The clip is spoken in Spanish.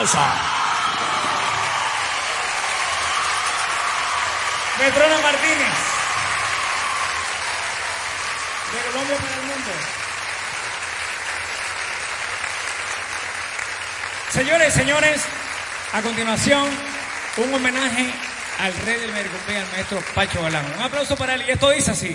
aplauso. Metrona Martínez, de Colombia para el mundo. Señores, señores, a continuación, un homenaje al rey del merengue, al maestro Pacho Galán. Un aplauso para él, y esto dice así.